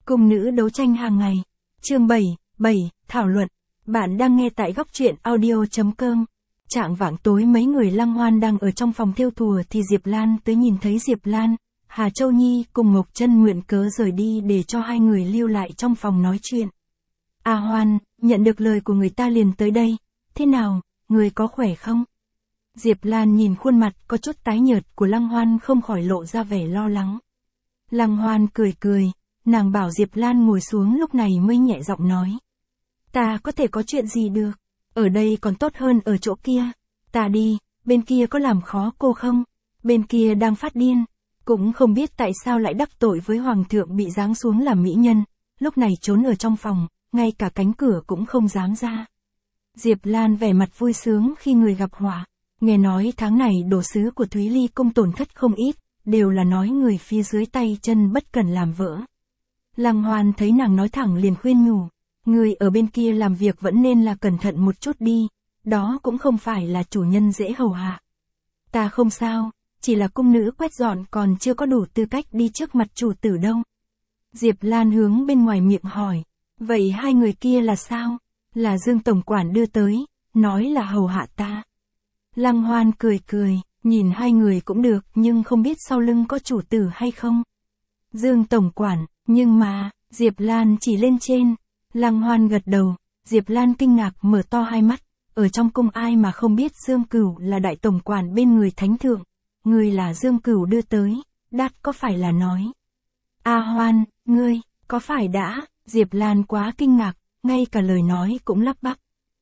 Cung nữ đấu tranh hàng ngày. Chương 7, thảo luận. Bạn đang nghe tại góc truyện audio.com. Trạng vạng tối mấy người Lăng Hoan đang ở trong phòng thêu thùa thì Diệp Lan tới nhìn thấy Diệp Lan, Hà Châu Nhi cùng Ngọc Trân nguyện cớ rời đi để cho hai người lưu lại trong phòng nói chuyện. A Hoan, nhận được lời của người ta liền tới đây. Thế nào, người có khỏe không? Diệp Lan nhìn khuôn mặt có chút tái nhợt của Lăng Hoan không khỏi lộ ra vẻ lo lắng. Lăng Hoan cười cười, nàng bảo Diệp Lan ngồi xuống lúc này mới nhẹ giọng nói. Ta có thể có chuyện gì được, ở đây còn tốt hơn ở chỗ kia. Ta đi, bên kia có làm khó cô không? Bên kia đang phát điên, cũng không biết tại sao lại đắc tội với hoàng thượng bị giáng xuống làm mỹ nhân, lúc này trốn ở trong phòng, ngay cả cánh cửa cũng không dám ra. Diệp Lan vẻ mặt vui sướng khi người gặp họa, nghe nói tháng này đồ sứ của Thúy Ly cung tổn thất không ít, đều là nói người phía dưới tay chân bất cần làm vỡ. Lăng Hoan thấy nàng nói thẳng liền khuyên nhủ, người ở bên kia làm việc vẫn nên là cẩn thận một chút đi, đó cũng không phải là chủ nhân dễ hầu hạ. Ta không sao, chỉ là cung nữ quét dọn còn chưa có đủ tư cách đi trước mặt chủ tử đâu. Diệp Lan hướng bên ngoài miệng hỏi, vậy hai người kia là sao? Là Dương tổng quản đưa tới, nói là hầu hạ ta. Lăng Hoan cười cười, nhìn hai người cũng được nhưng không biết sau lưng có chủ tử hay không. Dương tổng quản, nhưng mà, Diệp Lan chỉ lên trên. Lăng Hoan gật đầu, Diệp Lan kinh ngạc mở to hai mắt, ở trong cung ai mà không biết Dương Cửu là đại tổng quản bên người thánh thượng, người là Dương Cửu đưa tới, đắt có phải là nói. A Hoan, ngươi, có phải đã, Diệp Lan quá kinh ngạc, ngay cả lời nói cũng lắp bắp.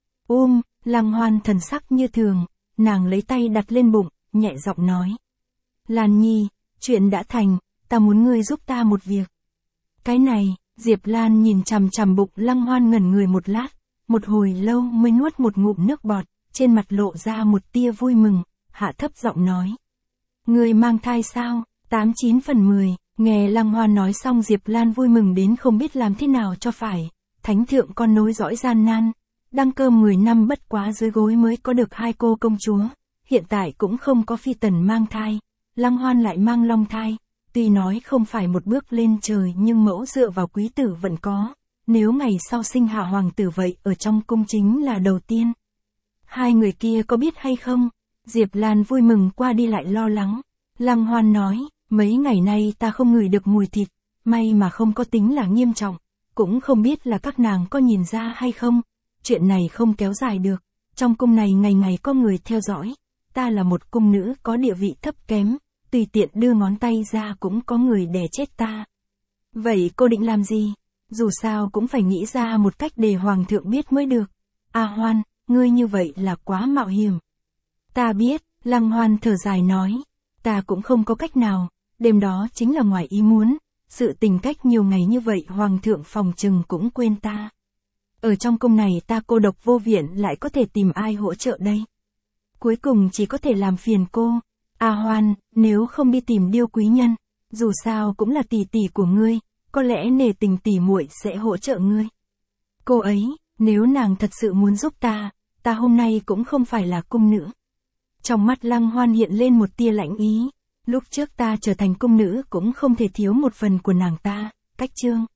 Lăng Hoan thần sắc như thường, nàng lấy tay đặt lên bụng, nhẹ giọng nói. Lan Nhi, chuyện đã thành, ta muốn ngươi giúp ta một việc. Cái này, Diệp Lan nhìn chằm chằm bụng Lăng Hoan ngẩn người một lát, một hồi lâu mới nuốt một ngụm nước bọt, trên mặt lộ ra một tia vui mừng, hạ thấp giọng nói. Ngươi mang thai sao? 89 phần 10, nghe Lăng Hoan nói xong Diệp Lan vui mừng đến không biết làm thế nào cho phải, thánh thượng con nối dõi gian nan, đăng cơ 10 năm bất quá dưới gối mới có được hai cô công chúa, hiện tại cũng không có phi tần mang thai, Lăng Hoan lại mang long thai. Tuy nói không phải một bước lên trời nhưng mẫu dựa vào quý tử vẫn có, nếu ngày sau sinh hạ hoàng tử vậy ở trong cung chính là đầu tiên. Hai người kia có biết hay không? Diệp Lan vui mừng qua đi lại lo lắng. Lăng Hoan nói, mấy ngày nay ta không ngửi được mùi thịt, may mà không có tính là nghiêm trọng, cũng không biết là các nàng có nhìn ra hay không, chuyện này không kéo dài được, trong cung này ngày ngày có người theo dõi, ta là một cung nữ có địa vị thấp kém. Tùy tiện đưa ngón tay ra cũng có người đè chết ta. Vậy cô định làm gì? Dù sao cũng phải nghĩ ra một cách để hoàng thượng biết mới được. A Hoan, ngươi như vậy là quá mạo hiểm. Ta biết, Lăng Hoan thở dài nói. Ta cũng không có cách nào, đêm đó chính là ngoài ý muốn. Sự tình cách nhiều ngày như vậy hoàng thượng phòng trừng cũng quên ta. Ở trong cung này ta cô độc vô viện lại có thể tìm ai hỗ trợ đây? Cuối cùng chỉ có thể làm phiền cô. A Hoan, nếu không đi tìm Điêu quý nhân, dù sao cũng là tỷ tỷ của ngươi, có lẽ nể tình tỷ muội sẽ hỗ trợ ngươi. Cô ấy, nếu nàng thật sự muốn giúp ta hôm nay cũng không phải là cung nữ. Trong mắt Lăng Hoan hiện lên một tia lãnh ý, lúc trước ta trở thành cung nữ cũng không thể thiếu một phần của nàng ta, cách chương.